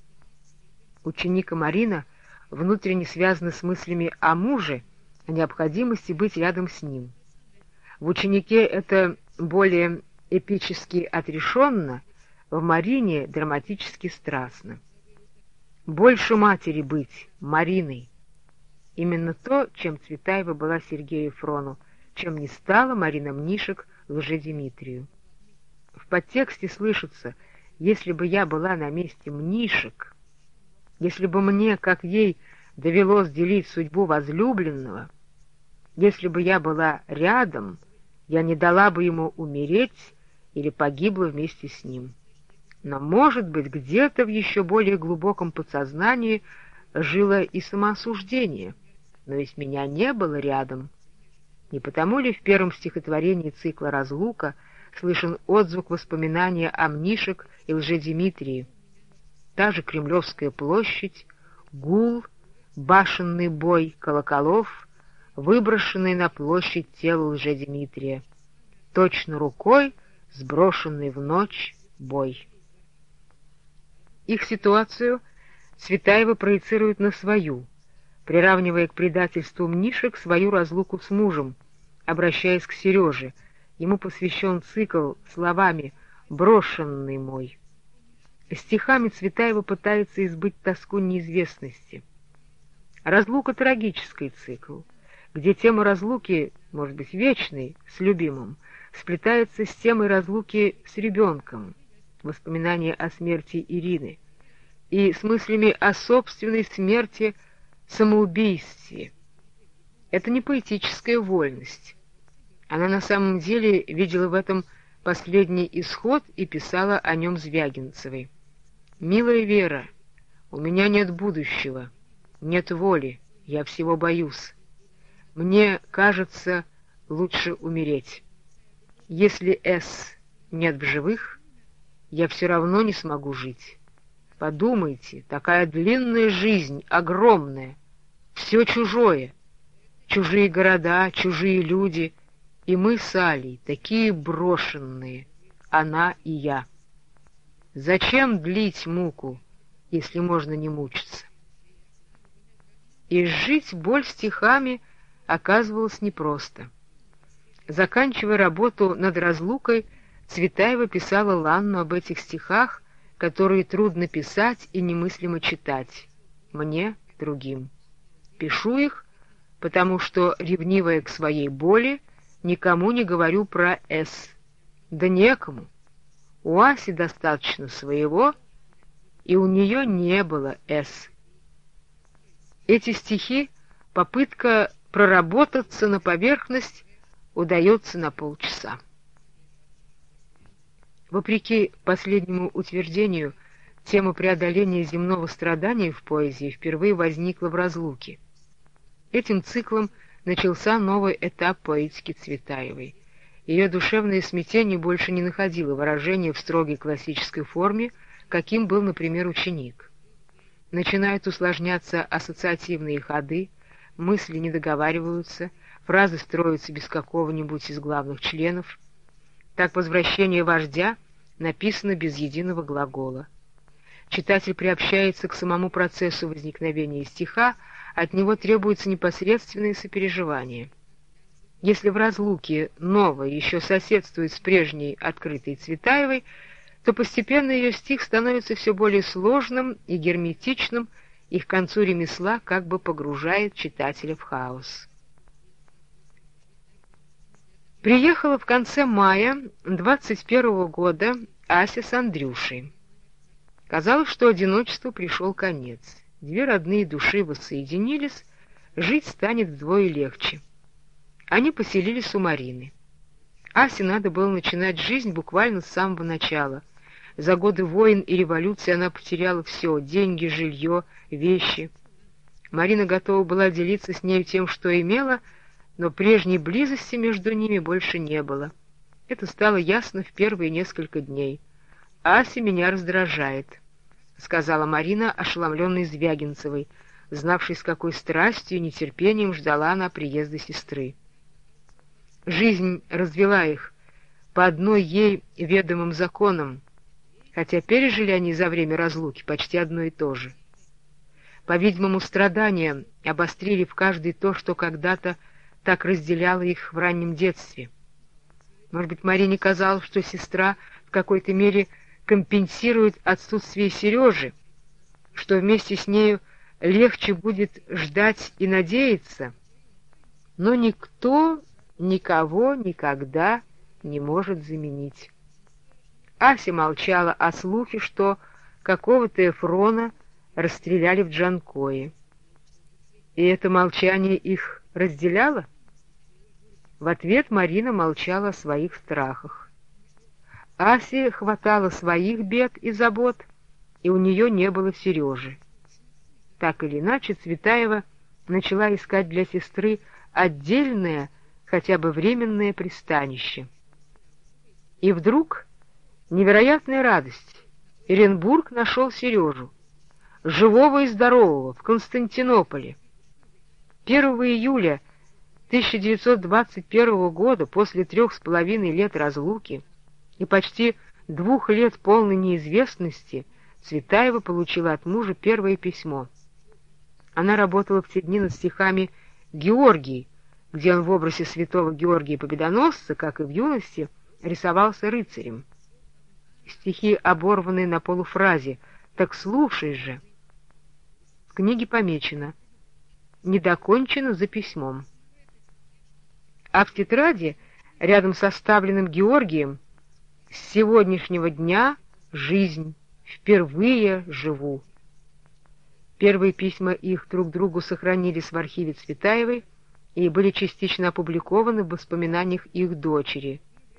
Ученика Марина внутренне связана с мыслями о муже, о необходимости быть рядом с ним. В ученике это более эпически отрешенно, в Марине драматически страстно. Больше матери быть, Мариной. Именно то, чем Цветаева была Сергею Фрону, чем не стала Марина Мнишек лжедимитрию. В подтексте слышится: «Если бы я была на месте Мнишек, если бы мне, как ей, довелось делить судьбу возлюбленного, если бы я была рядом, я не дала бы ему умереть или погибла вместе с ним». Но, может быть, где-то в еще более глубоком подсознании жило и самоосуждение. Но ведь меня не было рядом. Не потому ли в первом стихотворении цикла «Разлука» слышен отзвук воспоминания о Мнишек и лжедимитрии? Та же Кремлевская площадь, гул, башенный бой колоколов, выброшенный на площадь тело лжедимитрия, точно рукой сброшенный в ночь бой. Их ситуацию Цветаева проецирует на свою, приравнивая к предательству Мнишек свою разлуку с мужем, обращаясь к Сереже. Ему посвящен цикл словами «брошенный мой». Стихами Цветаева пытается избыть тоску неизвестности. Разлука — трагический цикл, где тема разлуки, может быть, вечной, с любимым, сплетается с темой разлуки с ребенком, воспоминания о смерти Ирины, и с мыслями о собственной смерти, самоубийстве. Это не поэтическая вольность. Она на самом деле видела в этом последний исход и писала о нем Звягинцевой. «Милая Вера, у меня нет будущего, нет воли, я всего боюсь. Мне кажется, лучше умереть. Если С нет в живых, я все равно не смогу жить. Подумайте, такая длинная жизнь, огромная, все чужое, чужие города, чужие люди, и мы с Алей такие брошенные, она и я. Зачем длить муку, если можно не мучиться?» И жить боль стихами оказывалось непросто. Заканчивая работу над «Разлукой», Цветаева писала Ланну об этих стихах, которые трудно писать и немыслимо читать, мне, другим. Пишу их, потому что, ревнивая к своей боли, никому не говорю про «С». Да некому. У Аси достаточно своего, и у нее не было «С». Эти стихи — попытка проработаться на поверхность, удается на полчаса. Вопреки последнему утверждению, тема преодоления земного страдания в поэзии впервые возникла в «Разлуке». Этим циклом начался новый этап поэтики Цветаевой. Ее душевное смятение больше не находило выражения в строгой классической форме, каким был, например, «Ученик». Начинают усложняться ассоциативные ходы, мысли не договариваются, фразы строятся без какого-нибудь из главных членов. Так «Возвращение вождя» написано без единого глагола. читатель приобщается к самому процессу возникновения стиха, от него требуется непосредственное сопереживание. Если в разлуке новое еще соседствует с прежней открытой Цветаевой, то постепенно ее стих становится все более сложным и герметичным, и к концу ремесла как бы погружает читателя в хаос. Приехала в конце мая двадцать первого года Ася с Андрюшей. Казалось, что одиночеству пришел конец. Две родные души воссоединились, жить станет вдвое легче. Они поселились у Марины. Асе надо было начинать жизнь буквально с самого начала. За годы войн и революции она потеряла все — деньги, жилье, вещи. Марина готова была делиться с нею тем, что имела, но прежней близости между ними больше не было. Это стало ясно в первые несколько дней. «Ася меня раздражает», — сказала Марина, ошеломленной Звягинцевой, знавшей, с какой страстью и нетерпением ждала она приезда сестры. Жизнь развела их по одной ей ведомым законам, хотя пережили они за время разлуки почти одно и то же. По-видимому, страдания обострили в каждой то, что когда-то так разделяло их в раннем детстве. Может быть, Марине казалось, что сестра в какой-то мере компенсирует отсутствие Сережи, что вместе с нею легче будет ждать и надеяться, но никто никого никогда не может заменить. Ася молчала о слухе, что какого-то Эфрона расстреляли в Джанкое. И это молчание их разделяло? В ответ Марина молчала о своих страхах. Асе хватало своих бед и забот, и у нее не было Сережи. Так или иначе, Цветаева начала искать для сестры отдельное, хотя бы временное пристанище. И вдруг невероятная радость. Эренбург нашел Сережу, живого и здорового, в Константинополе. первого июля тысяча девятьсот двадцать первого года, после трех с половиной лет разлуки и почти двух лет полной неизвестности, Цветаева получила от мужа первое письмо. Она работала в те дни над стихами «Георгий», где он в образе святого Георгия Победоносца, как и в юности, рисовался рыцарем. Стихи оборваны на полуфразе «Так слушай же». В книге помечено «Не докончено за письмом». А в тетради, рядом с оставленным Георгием, «С сегодняшнего дня жизнь, впервые живу». Первые письма их друг другу сохранились в архиве Цветаевой и были частично опубликованы в воспоминаниях их дочери.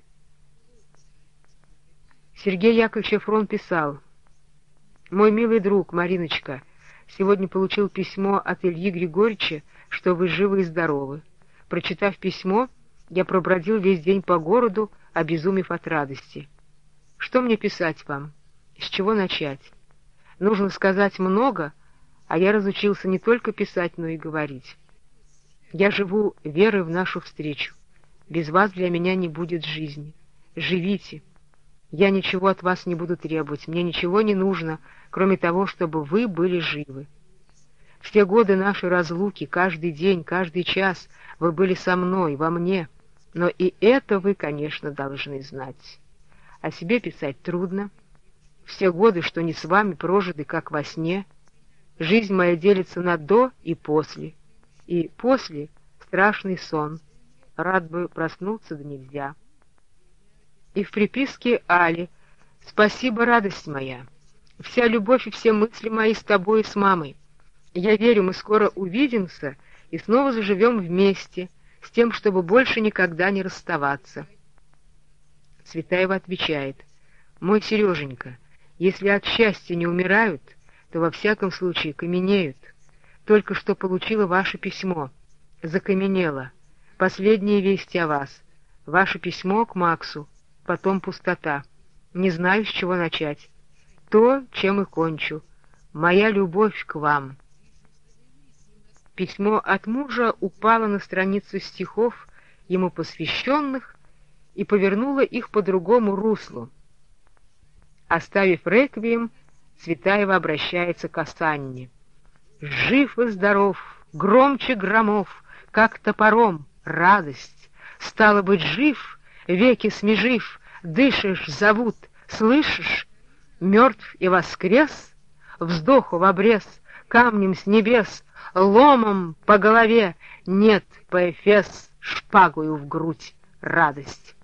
Сергей Яковлевич Эфрон писал: «Мой милый друг, Мариночка, сегодня получил письмо от Ильи Григорьевича, что вы живы и здоровы. Прочитав письмо, я пробродил весь день по городу, обезумев от радости. Что мне писать вам? С чего начать? Нужно сказать много, а я разучился не только писать, но и говорить. Я живу верой в нашу встречу. Без вас для меня не будет жизни. Живите. Я ничего от вас не буду требовать, мне ничего не нужно, кроме того, чтобы вы были живы. В те годы нашей разлуки, каждый день, каждый час вы были со мной, во мне, но и это вы, конечно, должны знать. О себе писать трудно. Все годы, что не с вами, прожиты, как во сне. Жизнь моя делится на «до» и «после». И «после» — страшный сон. Рад бы проснуться, да нельзя. И в приписке Али: «Спасибо, радость моя. Вся любовь и все мысли мои с тобой и с мамой. Я верю, мы скоро увидимся и снова заживем вместе, с тем, чтобы больше никогда не расставаться». Цветаева отвечает: «Мой Сереженька, если от счастья не умирают, то во всяком случае каменеют. Только что получила ваше письмо. Закаменела. Последние вести о вас. Ваше письмо к Максу. Потом пустота. Не знаю, с чего начать. То, чем и кончу. Моя любовь к вам». Письмо от мужа упало на страницу стихов, ему посвященных, и повернуло их по другому руслу. Оставив реквием, Цветаева обращается к Асанне. «Жив и здоров, громче громов, как топором, радость. Стало быть, жив, веки смежив, дышишь, зовут, слышишь? Мертв и воскрес, вздоху в обрез, камнем с небес, ломом по голове, нет, Поэфес, шпагою в грудь, радость».